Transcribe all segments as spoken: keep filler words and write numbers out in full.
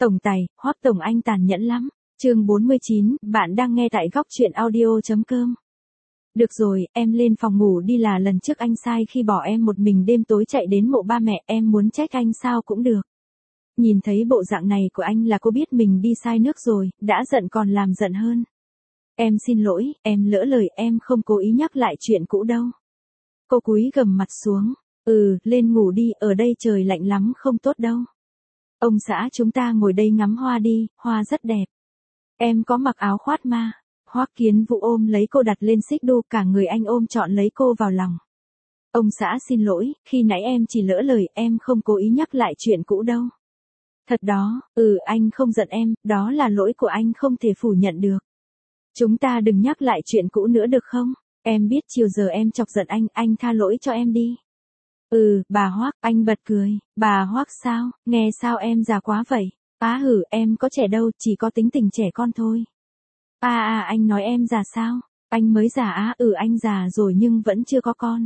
Tổng tài, Hoắc Tổng anh tàn nhẫn lắm. Chương bốn mươi chín, bạn đang nghe tại góc truyện audio chấm com. Được rồi, em lên phòng ngủ đi, là lần trước anh sai khi bỏ em một mình đêm tối chạy đến mộ ba mẹ, em muốn trách anh sao cũng được. Nhìn thấy bộ dạng này của anh là cô biết mình đi sai nước rồi, đã giận còn làm giận hơn. Em xin lỗi, em lỡ lời, em không cố ý nhắc lại chuyện cũ đâu. Cô cúi gằm mặt xuống. Ừ, lên ngủ đi, ở đây trời lạnh lắm không tốt đâu. Ông xã chúng ta ngồi đây ngắm hoa đi, hoa rất đẹp. Em có mặc áo khoác mà. Hoắc Kiến Vũ ôm lấy cô đặt lên xích đu, cả người anh ôm trọn lấy cô vào lòng. Ông xã xin lỗi, khi nãy em chỉ lỡ lời, em không cố ý nhắc lại chuyện cũ đâu. Thật đó, ừ anh không giận em, đó là lỗi của anh không thể phủ nhận được. Chúng ta đừng nhắc lại chuyện cũ nữa được không? Em biết chiều giờ em chọc giận anh, anh tha lỗi cho em đi. Ừ, bà Hoắc, anh bật cười, bà Hoắc sao, nghe sao em già quá vậy? Á hử, em có trẻ đâu, chỉ có tính tình trẻ con thôi. À à, anh nói em già sao? Anh mới già á, ừ anh già rồi nhưng vẫn chưa có con.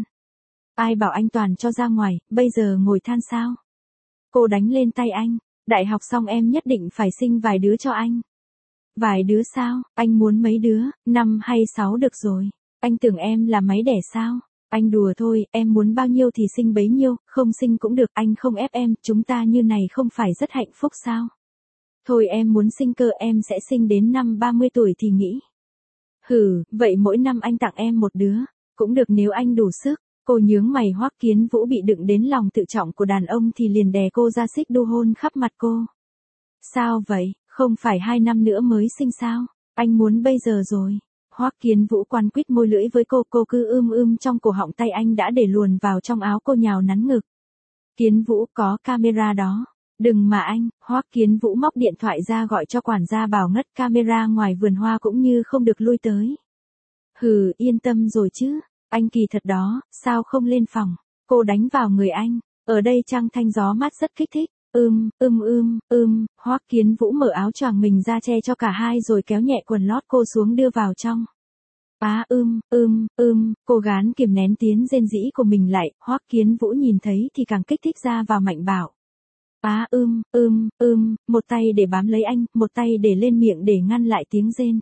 Ai bảo anh toàn cho ra ngoài, bây giờ ngồi than sao? Cô đánh lên tay anh, đại học xong em nhất định phải sinh vài đứa cho anh. Vài đứa sao, anh muốn mấy đứa, năm hay sáu được rồi. Anh tưởng em là máy đẻ sao? Anh đùa thôi, em muốn bao nhiêu thì sinh bấy nhiêu, không sinh cũng được, anh không ép em, chúng ta như này không phải rất hạnh phúc sao? Thôi em muốn sinh cơ, em sẽ sinh đến năm ba mươi tuổi thì nghĩ. Hừ, vậy mỗi năm anh tặng em một đứa, cũng được nếu anh đủ sức. Cô nhướng mày, Hoắc Kiến Vũ bị đựng đến lòng tự trọng của đàn ông thì liền đè cô ra xích đu hôn khắp mặt cô. Sao vậy, không phải hai năm nữa mới sinh sao? Anh muốn bây giờ rồi. Hoắc Kiến Vũ quằn quýt môi lưỡi với cô, cô cứ ưm ưm trong cổ họng, tay anh đã để luồn vào trong áo cô nhào nắn ngực. Kiến Vũ, có camera đó. Đừng mà anh, Hoắc Kiến Vũ móc điện thoại ra gọi cho quản gia bảo ngất camera ngoài vườn hoa cũng như không được lui tới. Hừ, yên tâm rồi chứ, anh kỳ thật đó, sao không lên phòng? Cô đánh vào người anh, ở đây trăng thanh gió mát rất kích thích. Ưm, ưm ưm, ưm, Hoắc Kiến Vũ mở áo choàng mình ra che cho cả hai rồi kéo nhẹ quần lót cô xuống đưa vào trong. Á ưm, ưm, ưm, cô gán kiềm nén tiếng rên rỉ của mình lại, Hoắc Kiến Vũ nhìn thấy thì càng kích thích ra vào mạnh bảo. Á ưm, ưm, ưm, một tay để bám lấy anh, một tay để lên miệng để ngăn lại tiếng rên.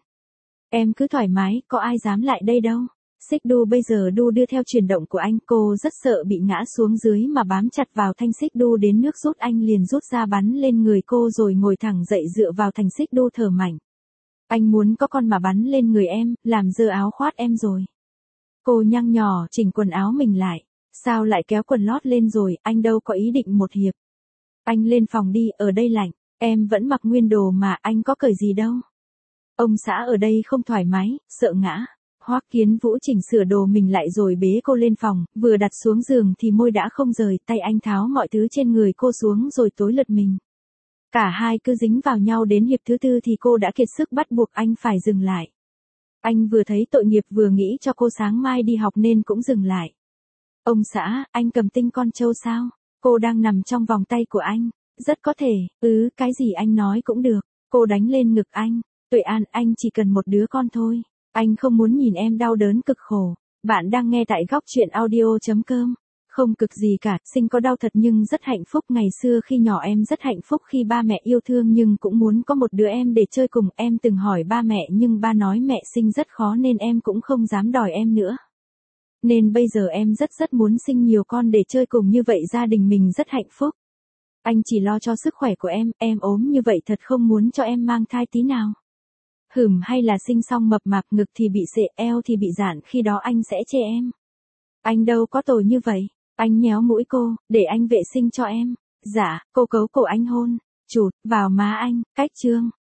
Em cứ thoải mái, có ai dám lại đây đâu. Xích đu bây giờ đu đưa theo chuyển động của anh, cô rất sợ bị ngã xuống dưới mà bám chặt vào thanh xích đu đến nước rút, anh liền rút ra bắn lên người cô rồi ngồi thẳng dậy dựa vào thành xích đu thở mạnh. Anh muốn có con mà bắn lên người em, làm dơ áo khoác em rồi. Cô nhăng nhỏ chỉnh quần áo mình lại. Sao lại kéo quần lót lên rồi, anh đâu có ý định một hiệp. Anh lên phòng đi, ở đây lạnh, em vẫn mặc nguyên đồ mà, anh có cởi gì đâu. Ông xã ở đây không thoải mái, sợ ngã. Hoắc Kiến Vũ chỉnh sửa đồ mình lại rồi bế cô lên phòng, vừa đặt xuống giường thì môi đã không rời, tay anh tháo mọi thứ trên người cô xuống rồi tối lật mình. Cả hai cứ dính vào nhau đến hiệp thứ tư thì cô đã kiệt sức bắt buộc anh phải dừng lại. Anh vừa thấy tội nghiệp vừa nghĩ cho cô sáng mai đi học nên cũng dừng lại. Ông xã, anh cầm tinh con trâu sao? Cô đang nằm trong vòng tay của anh. Rất có thể, ừ, cái gì anh nói cũng được. Cô đánh lên ngực anh. Tuệ An, anh chỉ cần một đứa con thôi. Anh không muốn nhìn em đau đớn cực khổ. Bạn đang nghe tại góc truyện audio chấm com. Không cực gì cả, sinh có đau thật nhưng rất hạnh phúc. Ngày xưa khi nhỏ em rất hạnh phúc khi ba mẹ yêu thương nhưng cũng muốn có một đứa em để chơi cùng. Em từng hỏi ba mẹ nhưng ba nói mẹ sinh rất khó nên em cũng không dám đòi em nữa. Nên bây giờ em rất rất muốn sinh nhiều con để chơi cùng, như vậy gia đình mình rất hạnh phúc. Anh chỉ lo cho sức khỏe của em, em ốm như vậy thật không muốn cho em mang thai tí nào. Hửm, hay là sinh xong mập mạp, ngực thì bị sệ, eo thì bị giãn, khi đó anh sẽ chê em. Anh đâu có tồi như vậy. Anh nhéo mũi cô, để anh vệ sinh cho em. Dạ, cô cấu cổ anh hôn, chụt vào má anh, cách trương.